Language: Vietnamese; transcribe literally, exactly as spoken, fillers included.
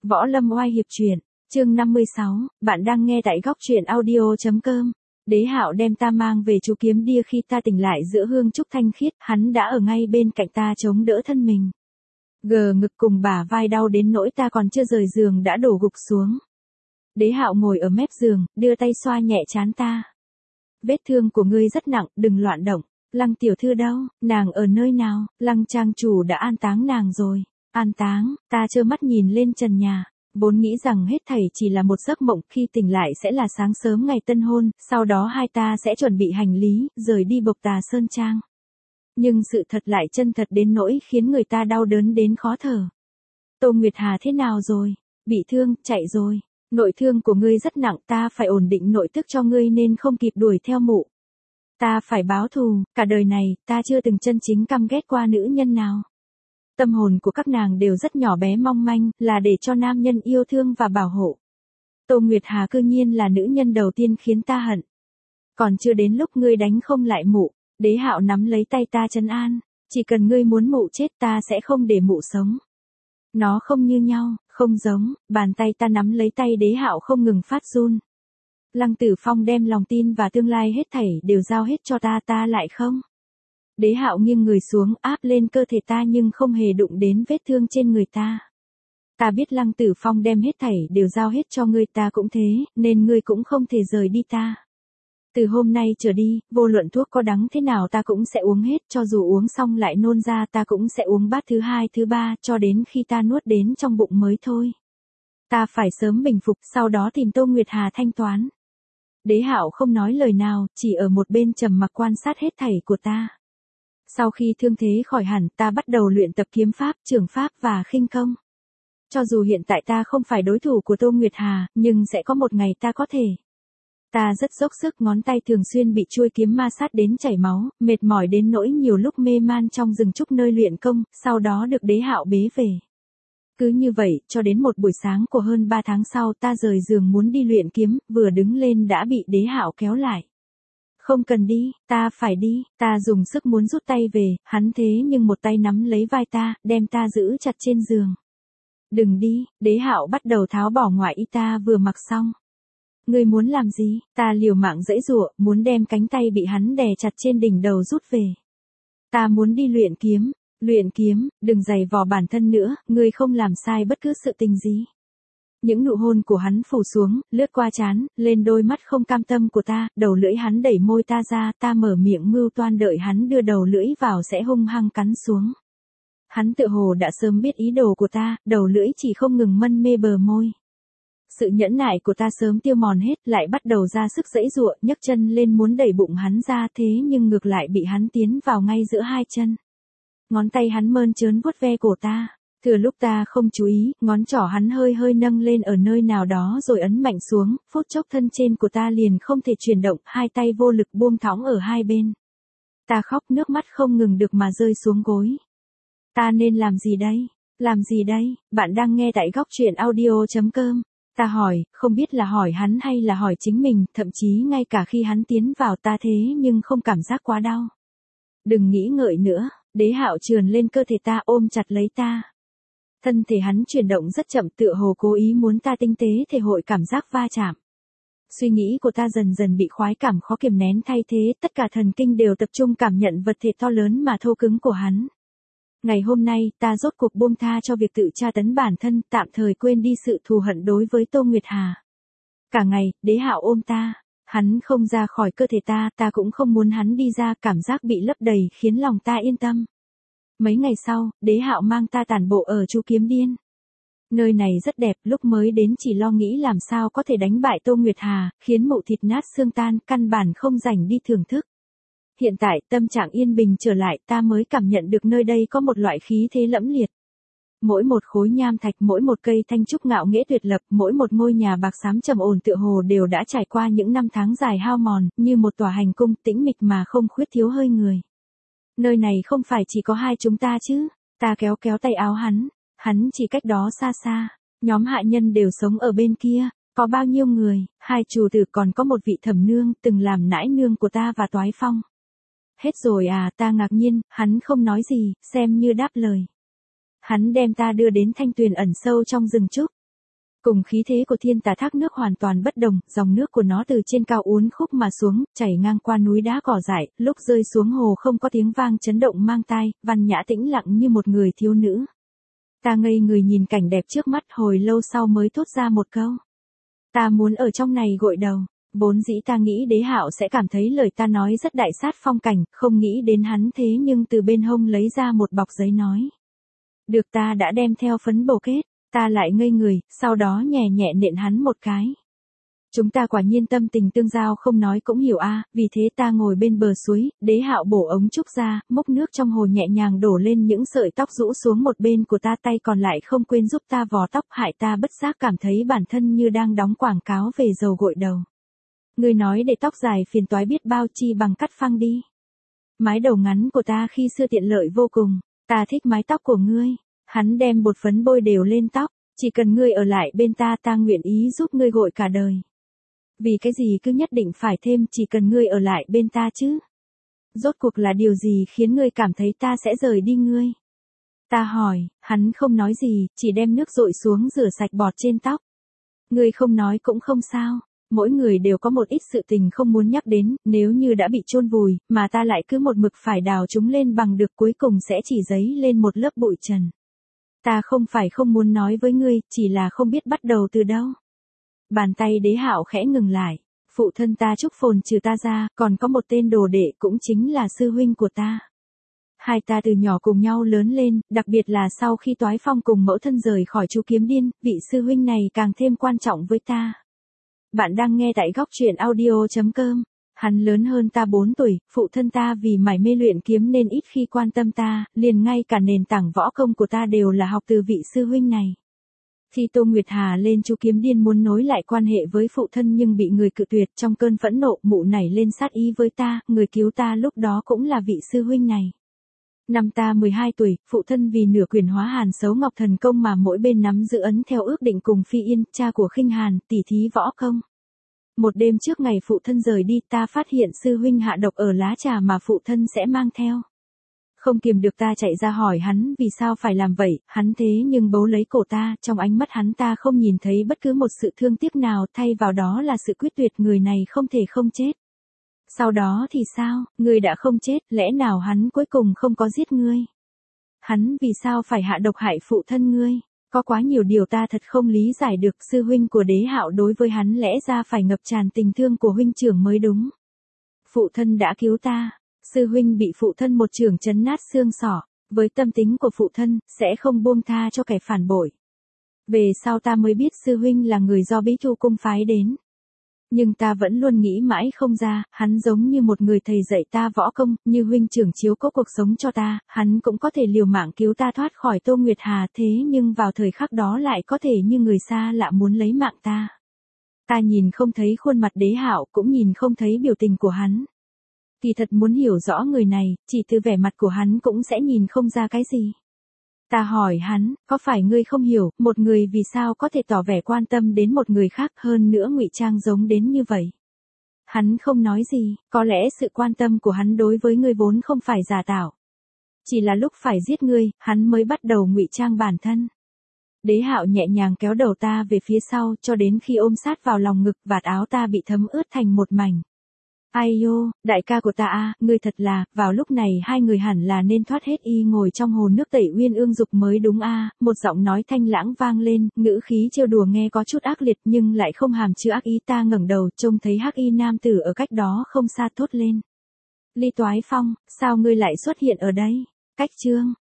Võ Lâm oai hiệp truyện, chương năm mươi sáu, bạn đang nghe tại góc truyện audio.com. Đế Hạo đem ta mang về chú kiếm đia khi ta tỉnh lại giữa hương trúc thanh khiết, hắn đã ở ngay bên cạnh ta chống đỡ thân mình. Gờ ngực cùng bả vai đau đến nỗi ta còn chưa rời giường đã đổ gục xuống. Đế Hạo ngồi ở mép giường, đưa tay xoa nhẹ trán ta. Vết thương của ngươi rất nặng, đừng loạn động. Lăng tiểu thư đâu, nàng ở nơi nào? Lăng trang chủ đã an táng nàng rồi. An táng, ta trơ mắt nhìn lên trần nhà. Vốn nghĩ rằng hết thảy chỉ là một giấc mộng, khi tỉnh lại sẽ là sáng sớm ngày tân hôn, sau đó hai ta sẽ chuẩn bị hành lý, rời đi Bộc Tà Sơn Trang. Nhưng sự thật lại chân thật đến nỗi khiến người ta đau đớn đến khó thở. Tô Nguyệt Hà thế nào rồi? Bị thương, chạy rồi. Nội thương của ngươi rất nặng, ta phải ổn định nội tức cho ngươi nên không kịp đuổi theo mụ. Ta phải báo thù, cả đời này, ta chưa từng chân chính căm ghét qua nữ nhân nào. Tâm hồn của các nàng đều rất nhỏ bé mong manh, là để cho nam nhân yêu thương và bảo hộ. Tô Nguyệt Hà cư nhiên là nữ nhân đầu tiên khiến ta hận. Còn chưa đến lúc ngươi đánh không lại mụ. Đế Hạo nắm lấy tay ta trấn an, chỉ cần ngươi muốn mụ chết ta sẽ không để mụ sống. Nó không như nhau, không giống, bàn tay ta nắm lấy tay Đế Hạo không ngừng phát run. Lăng Tử Phong đem lòng tin và tương lai hết thảy đều giao hết cho ta, ta lại không. Đế Hạo nghiêng người xuống áp lên cơ thể ta nhưng không hề đụng đến vết thương trên người ta. Ta biết Lăng Tử Phong đem hết thảy đều giao hết cho ngươi, ta cũng thế, nên ngươi cũng không thể rời đi ta. Từ hôm nay trở đi, vô luận thuốc có đắng thế nào ta cũng sẽ uống hết, cho dù uống xong lại nôn ra ta cũng sẽ uống bát thứ hai thứ ba cho đến khi ta nuốt đến trong bụng mới thôi. Ta phải sớm bình phục, sau đó tìm Tô Nguyệt Hà thanh toán. Đế Hạo không nói lời nào, chỉ ở một bên trầm mặc quan sát hết thảy của ta. Sau khi thương thế khỏi hẳn, ta bắt đầu luyện tập kiếm pháp, trường pháp và khinh công. Cho dù hiện tại ta không phải đối thủ của Tô Nguyệt Hà, nhưng sẽ có một ngày ta có thể. Ta rất dốc sức, ngón tay thường xuyên bị chuôi kiếm ma sát đến chảy máu, mệt mỏi đến nỗi nhiều lúc mê man trong rừng trúc nơi luyện công, sau đó được Đế Hạo bế về. Cứ như vậy, cho đến một buổi sáng của hơn ba tháng sau ta rời giường muốn đi luyện kiếm, vừa đứng lên đã bị Đế Hạo kéo lại. Không cần đi, ta phải đi, ta dùng sức muốn rút tay về, hắn thế nhưng một tay nắm lấy vai ta, đem ta giữ chặt trên giường. Đừng đi, Đế Hạo bắt đầu tháo bỏ ngoại y ta vừa mặc xong. Ngươi muốn làm gì? Ta liều mạng giãy giụa, muốn đem cánh tay bị hắn đè chặt trên đỉnh đầu rút về. Ta muốn đi luyện kiếm, luyện kiếm, đừng giày vò bản thân nữa, ngươi không làm sai bất cứ sự tình gì. Những nụ hôn của hắn phủ xuống, lướt qua trán, lên đôi mắt không cam tâm của ta, đầu lưỡi hắn đẩy môi ta ra, ta mở miệng mưu toan đợi hắn đưa đầu lưỡi vào sẽ hung hăng cắn xuống. Hắn tự hồ đã sớm biết ý đồ của ta, đầu lưỡi chỉ không ngừng mân mê bờ môi. Sự nhẫn nại của ta sớm tiêu mòn hết, lại bắt đầu ra sức giãy giụa, nhấc chân lên muốn đẩy bụng hắn ra, thế nhưng ngược lại bị hắn tiến vào ngay giữa hai chân. Ngón tay hắn mơn trớn vuốt ve cổ ta. Thừa lúc ta không chú ý, ngón trỏ hắn hơi hơi nâng lên ở nơi nào đó rồi ấn mạnh xuống, phút chốc thân trên của ta liền không thể chuyển động, hai tay vô lực buông thõng ở hai bên. Ta khóc nước mắt không ngừng được mà rơi xuống gối. Ta nên làm gì đây? Làm gì đây? Bạn đang nghe tại góc truyện audio.com. Ta hỏi, không biết là hỏi hắn hay là hỏi chính mình, thậm chí ngay cả khi hắn tiến vào ta thế nhưng không cảm giác quá đau. Đừng nghĩ ngợi nữa, Đế Hạo trườn lên cơ thể ta ôm chặt lấy ta. Thân thể hắn chuyển động rất chậm tựa hồ cố ý muốn ta tinh tế thể hội cảm giác va chạm. Suy nghĩ của ta dần dần bị khoái cảm khó kiềm nén thay thế, tất cả thần kinh đều tập trung cảm nhận vật thể to lớn mà thô cứng của hắn. Ngày hôm nay, ta rốt cuộc buông tha cho việc tự tra tấn bản thân, tạm thời quên đi sự thù hận đối với Tô Nguyệt Hà. Cả ngày, Đế Hạo ôm ta, hắn không ra khỏi cơ thể ta, ta cũng không muốn hắn đi ra, cảm giác bị lấp đầy khiến lòng ta yên tâm. Mấy ngày sau, Đế Hạo mang ta tản bộ ở Chu Kiếm Điên. Nơi này rất đẹp, lúc mới đến chỉ lo nghĩ làm sao có thể đánh bại Tô Nguyệt Hà, khiến mụ thịt nát xương tan, căn bản không rảnh đi thưởng thức. Hiện tại, tâm trạng yên bình trở lại, ta mới cảm nhận được nơi đây có một loại khí thế lẫm liệt. Mỗi một khối nham thạch, mỗi một cây thanh trúc ngạo nghễ tuyệt lập, mỗi một ngôi nhà bạc xám trầm ổn tựa hồ đều đã trải qua những năm tháng dài hao mòn, như một tòa hành cung tĩnh mịch mà không khuyết thiếu hơi người. Nơi này không phải chỉ có hai chúng ta chứ, ta kéo kéo tay áo hắn, hắn chỉ cách đó xa xa, nhóm hạ nhân đều sống ở bên kia, có bao nhiêu người, hai chủ tử còn có một vị thẩm nương từng làm nãi nương của ta và Toái Phong. Hết rồi à, ta ngạc nhiên, hắn không nói gì, xem như đáp lời. Hắn đem ta đưa đến thanh tuyền ẩn sâu trong rừng trúc. Cùng khí thế của thiên tà thác nước hoàn toàn bất đồng, dòng nước của nó từ trên cao uốn khúc mà xuống, chảy ngang qua núi đá cỏ dại, lúc rơi xuống hồ không có tiếng vang chấn động mang tai, văn nhã tĩnh lặng như một người thiếu nữ. Ta ngây người nhìn cảnh đẹp trước mắt, hồi lâu sau mới thốt ra một câu. Ta muốn ở trong này gội đầu. Vốn dĩ ta nghĩ Đế Hạo sẽ cảm thấy lời ta nói rất đại sát phong cảnh, không nghĩ đến hắn thế nhưng từ bên hông lấy ra một bọc giấy nói. Được, ta đã đem theo phấn bổ kết, ta lại ngây người, sau đó nhẹ nhẹ nện hắn một cái. Chúng ta quả nhiên tâm tình tương giao, không nói cũng hiểu a, vì thế ta ngồi bên bờ suối, Đế Hạo bổ ống trúc ra, múc nước trong hồ nhẹ nhàng đổ lên những sợi tóc rũ xuống một bên của ta, tay còn lại không quên giúp ta vò tóc, hại ta bất giác cảm thấy bản thân như đang đóng quảng cáo về dầu gội đầu. Ngươi nói để tóc dài phiền toái biết bao, chi bằng cắt phăng đi. Mái đầu ngắn của ta khi xưa tiện lợi vô cùng, ta thích mái tóc của ngươi. Hắn đem bột phấn bôi đều lên tóc, chỉ cần ngươi ở lại bên ta, ta nguyện ý giúp ngươi gội cả đời. Vì cái gì cứ nhất định phải thêm chỉ cần ngươi ở lại bên ta chứ? Rốt cuộc là điều gì khiến ngươi cảm thấy ta sẽ rời đi ngươi? Ta hỏi, hắn không nói gì, chỉ đem nước dội xuống rửa sạch bọt trên tóc. Ngươi không nói cũng không sao. Mỗi người đều có một ít sự tình không muốn nhắc đến, nếu như đã bị chôn vùi, mà ta lại cứ một mực phải đào chúng lên bằng được, cuối cùng sẽ chỉ dấy lên một lớp bụi trần. Ta không phải không muốn nói với ngươi, chỉ là không biết bắt đầu từ đâu. Bàn tay Đế Hạo khẽ ngừng lại. Phụ thân ta Trúc Phồn trừ ta ra, còn có một tên đồ đệ cũng chính là sư huynh của ta. Hai ta từ nhỏ cùng nhau lớn lên, đặc biệt là sau khi Toái Phong cùng mẫu thân rời khỏi Chú Kiếm Điên, vị sư huynh này càng thêm quan trọng với ta. Bạn đang nghe tại góc truyện audio chấm com. Hắn lớn hơn ta bốn tuổi, phụ thân ta vì mải mê luyện kiếm nên ít khi quan tâm ta, liền ngay cả nền tảng võ công của ta đều là học từ vị sư huynh này. Khi Tô Nguyệt Hà lên Chú Kiếm Điên muốn nối lại quan hệ với phụ thân nhưng bị người cự tuyệt, trong cơn phẫn nộ mụ nảy lên sát ý với ta, người cứu ta lúc đó cũng là vị sư huynh này. Năm ta mười hai tuổi, phụ thân vì nửa quyền hóa Hàn Sấu Ngọc thần công mà mỗi bên nắm giữ ấn theo ước định cùng Phi Yên, cha của Khinh Hàn, tỉ thí võ công. Một đêm trước ngày phụ thân rời đi, ta phát hiện sư huynh hạ độc ở lá trà mà phụ thân sẽ mang theo. Không kiềm được ta chạy ra hỏi hắn vì sao phải làm vậy, hắn thế nhưng bấu lấy cổ ta, trong ánh mắt hắn ta không nhìn thấy bất cứ một sự thương tiếc nào, thay vào đó là sự quyết tuyệt, người này không thể không chết. Sau đó thì sao, ngươi đã không chết, lẽ nào hắn cuối cùng không có giết ngươi? Hắn vì sao phải hạ độc hại phụ thân ngươi? Có quá nhiều điều ta thật không lý giải được, sư huynh của Đế Hạo đối với hắn lẽ ra phải ngập tràn tình thương của huynh trưởng mới đúng. Phụ thân đã cứu ta, sư huynh bị phụ thân một chưởng chấn nát xương sọ, với tâm tính của phụ thân, sẽ không buông tha cho kẻ phản bội. Về sau ta mới biết sư huynh là người do Bí Thu cung phái đến. Nhưng ta vẫn luôn nghĩ mãi không ra, hắn giống như một người thầy dạy ta võ công, như huynh trưởng chiếu cố cuộc sống cho ta, hắn cũng có thể liều mạng cứu ta thoát khỏi Tô Nguyệt Hà, thế nhưng vào thời khắc đó lại có thể như người xa lạ muốn lấy mạng ta. Ta nhìn không thấy khuôn mặt Đế Hạo, cũng nhìn không thấy biểu tình của hắn. Kỳ thật muốn hiểu rõ người này, chỉ từ vẻ mặt của hắn cũng sẽ nhìn không ra cái gì. Ta hỏi hắn, có phải ngươi không hiểu, một người vì sao có thể tỏ vẻ quan tâm đến một người khác, hơn nữa ngụy trang giống đến như vậy? Hắn không nói gì, có lẽ sự quan tâm của hắn đối với ngươi vốn không phải giả tạo. Chỉ là lúc phải giết ngươi, hắn mới bắt đầu ngụy trang bản thân. Đế Hạo nhẹ nhàng kéo đầu ta về phía sau, cho đến khi ôm sát vào lòng ngực, vạt áo ta bị thấm ướt thành một mảnh. Ai yo, đại ca của ta a, ngươi thật là, vào lúc này hai người hẳn là nên thoát hết y ngồi trong hồ nước tẩy uyên ương dục mới đúng a, một giọng nói thanh lãng vang lên, ngữ khí trêu đùa nghe có chút ác liệt nhưng lại không hàm chứa ác ý. Ta ngẩng đầu, trông thấy hắc y nam tử ở cách đó không xa thốt lên. Ly Toái Phong, sao ngươi lại xuất hiện ở đây? Cách chương.